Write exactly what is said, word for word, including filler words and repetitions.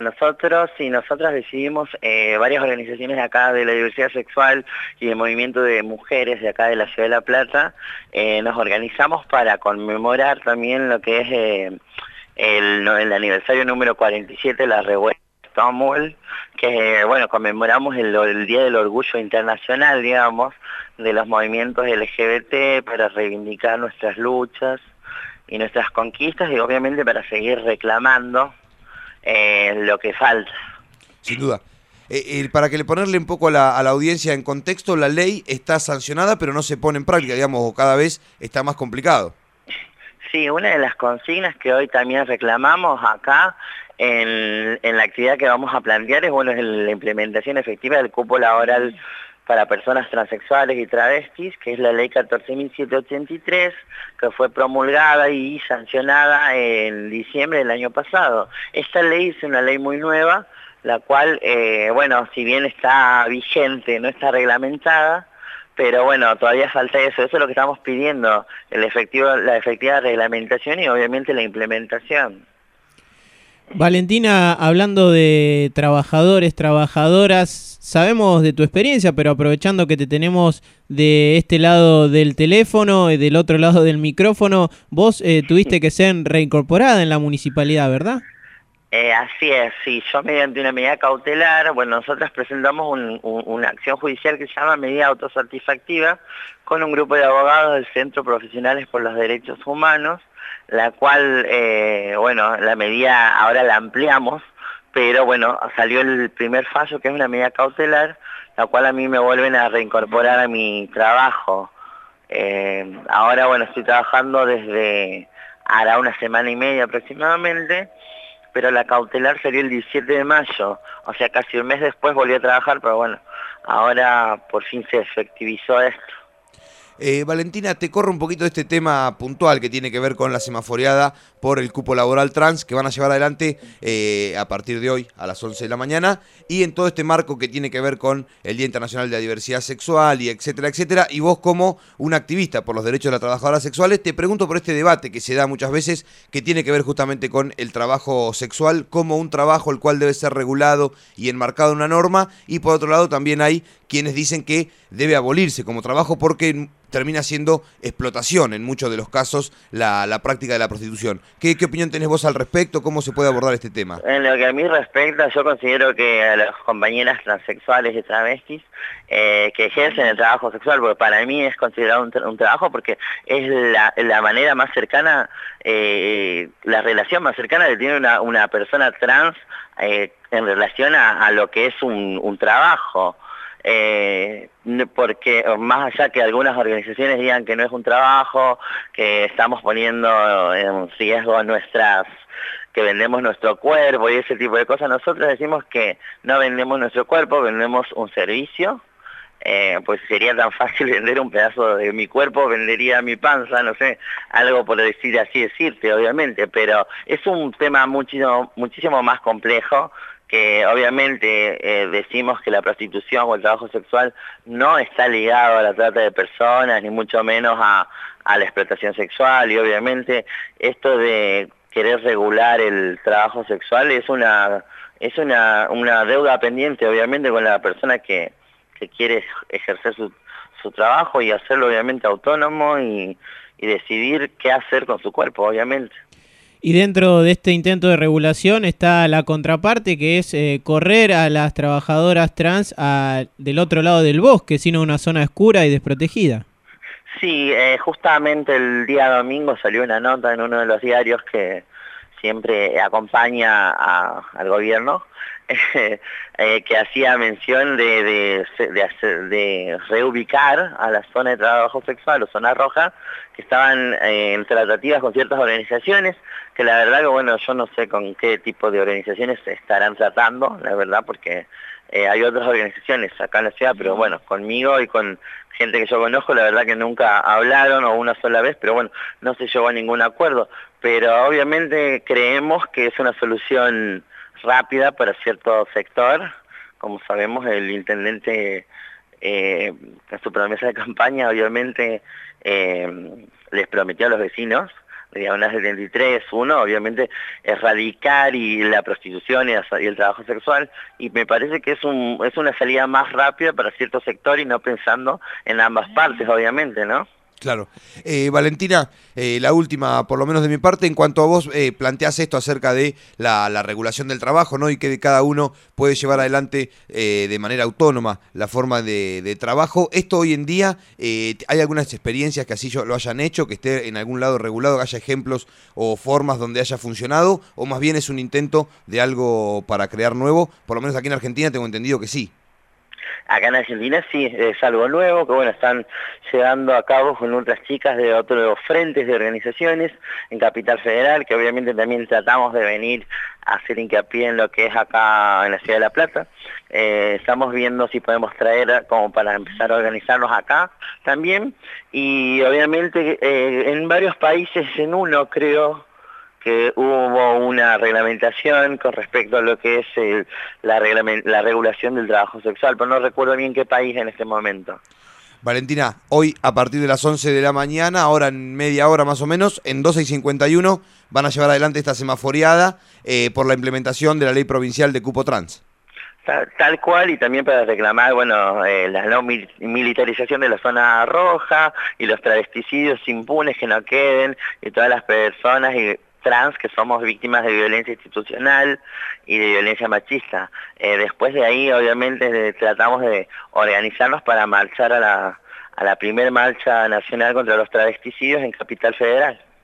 Nosotros y nosotras decidimos, eh, varias organizaciones de acá de la diversidad sexual y el movimiento de mujeres de acá de la Ciudad de La Plata, eh, nos organizamos para conmemorar también lo que es eh, el, no, el aniversario número cuarenta y siete de la revuelta de Stonewall, que bueno, conmemoramos el, el Día del Orgullo Internacional, digamos, de los movimientos L G B T para reivindicar nuestras luchas y nuestras conquistas y obviamente para seguir reclamando eh, lo que falta. Sin duda. Eh, eh, para que le ponerle un poco a la, a la audiencia en contexto, la ley está sancionada pero no se pone en práctica, digamos, o cada vez está más complicado. Sí, una de las consignas que hoy también reclamamos acá en, en la actividad que vamos a plantear es, bueno, es la implementación efectiva del cupo laboral para personas transexuales y travestis, que es la ley catorce mil setecientos ochenta y tres, que fue promulgada y sancionada en diciembre del año pasado. Esta ley es una ley muy nueva, la cual, eh, bueno, si bien está vigente, no está reglamentada, pero bueno, todavía falta eso. Eso es lo que estamos pidiendo, el efectivo, la efectiva reglamentación y obviamente la implementación. Valentina, hablando de trabajadores, trabajadoras, sabemos de tu experiencia, pero aprovechando que te tenemos de este lado del teléfono y del otro lado del micrófono, vos eh, tuviste que ser reincorporada en la municipalidad, ¿verdad? Eh, así es, sí, yo mediante una medida cautelar, bueno, nosotros presentamos un, un, una acción judicial que se llama medida autosatisfactiva con un grupo de abogados del Centro Profesionales por los Derechos Humanos, la cual, eh, bueno, la medida ahora la ampliamos, pero bueno, salió el primer fallo que es una medida cautelar, la cual a mí me vuelven a reincorporar a mi trabajo. Eh, ahora, bueno, estoy trabajando desde hará una semana y media aproximadamente, pero la cautelar salió el diecisiete de mayo, o sea, casi un mes después volví a trabajar, pero bueno, ahora por fin se efectivizó esto. Eh, Valentina, te corro un poquito de este tema puntual que tiene que ver con la semaforeada por el cupo laboral trans que van a llevar adelante eh, a partir de hoy a las once de la mañana y en todo este marco que tiene que ver con el Día Internacional de la Diversidad Sexual y etcétera, etcétera. Y vos como un activista por los derechos de las trabajadoras sexuales, te pregunto por este debate que se da muchas veces que tiene que ver justamente con el trabajo sexual como un trabajo el cual debe ser regulado y enmarcado en una norma, y por otro lado también hay quienes dicen que debe abolirse como trabajo porque termina siendo explotación en muchos de los casos la, la práctica de la prostitución. ¿Qué, ¿Qué opinión tenés vos al respecto? ¿Cómo se puede abordar este tema? En lo que a mí respecta, yo considero que a las compañeras transexuales y travestis eh, que ejercen el trabajo sexual, porque para mí es considerado un, tra un trabajo porque es la, la manera más cercana, eh, la relación más cercana que tiene una, una persona trans eh, en relación a, a lo que es un, un trabajo. Eh, porque más allá que algunas organizaciones digan que no es un trabajo, que estamos poniendo en riesgo nuestras, que vendemos nuestro cuerpo y ese tipo de cosas, nosotros decimos que no vendemos nuestro cuerpo, vendemos un servicio, eh, pues sería tan fácil vender un pedazo de mi cuerpo, vendería mi panza, no sé, algo por decir así decirte, obviamente, pero es un tema muchísimo, muchísimo más complejo, que obviamente eh, decimos que la prostitución o el trabajo sexual no está ligado a la trata de personas, ni mucho menos a, a la explotación sexual, y obviamente esto de querer regular el trabajo sexual es una es una, una deuda pendiente, obviamente, con la persona que, que quiere ejercer su, su trabajo y hacerlo obviamente autónomo y, y decidir qué hacer con su cuerpo, obviamente. Y dentro de este intento de regulación está la contraparte, que es eh, correr a las trabajadoras trans a, del otro lado del bosque, sino una zona oscura y desprotegida. Sí, eh, justamente el día domingo salió una nota en uno de los diarios que siempre acompaña a, al gobierno, eh, eh, que hacía mención de, de, de, de reubicar a la zona de trabajo sexual o zona roja, que estaban eh, en tratativas con ciertas organizaciones, que la verdad que bueno, yo no sé con qué tipo de organizaciones se estarán tratando, la verdad, porque eh, hay otras organizaciones acá en la ciudad, pero bueno, conmigo y con gente que yo conozco, la verdad que nunca hablaron o una sola vez, pero bueno, no se llegó a ningún acuerdo. Pero obviamente creemos que es una solución rápida para cierto sector. Como sabemos, el intendente, eh, en su promesa de campaña, obviamente, eh, les prometió a los vecinos diagonal setenta y tres, uno, obviamente, erradicar y la prostitución y, y el trabajo sexual, y me parece que es, un, es una salida más rápida para cierto sector y no pensando en ambas partes, obviamente, ¿no? Claro. Eh, Valentina, eh, la última, por lo menos de mi parte, en cuanto a vos eh, planteás esto acerca de la, la regulación del trabajo, ¿no? Y que cada uno puede llevar adelante eh, de manera autónoma la forma de, de trabajo. Esto hoy en día, eh, ¿hay algunas experiencias que así lo hayan hecho, que esté en algún lado regulado, que haya ejemplos o formas donde haya funcionado? ¿O más bien es un intento de algo para crear nuevo? Por lo menos aquí en Argentina tengo entendido que sí. Acá en Argentina sí, es algo nuevo, que bueno, están llevando a cabo con otras chicas de otros frentes de organizaciones en Capital Federal, que obviamente también tratamos de venir a hacer hincapié en lo que es acá en la Ciudad de La Plata. Eh, estamos viendo si podemos traer como para empezar a organizarnos acá también, y obviamente eh, en varios países, en uno creo, que hubo una reglamentación con respecto a lo que es el, la, la regulación del trabajo sexual, pero no recuerdo bien qué país en este momento. Valentina, hoy a partir de las once de la mañana, ahora en media hora más o menos, en doce y cincuenta y uno van a llevar adelante esta semaforiada eh, por la implementación de la ley provincial de cupo trans. Tal, tal cual, y también para reclamar, bueno, eh, la no militarización de la zona roja y los travesticidios impunes que no queden, y todas las personas y trans que somos víctimas de violencia institucional y de violencia machista. Eh, después de ahí, obviamente, de, tratamos de organizarnos para marchar a la, a la primera marcha nacional contra los travesticidios en Capital Federal.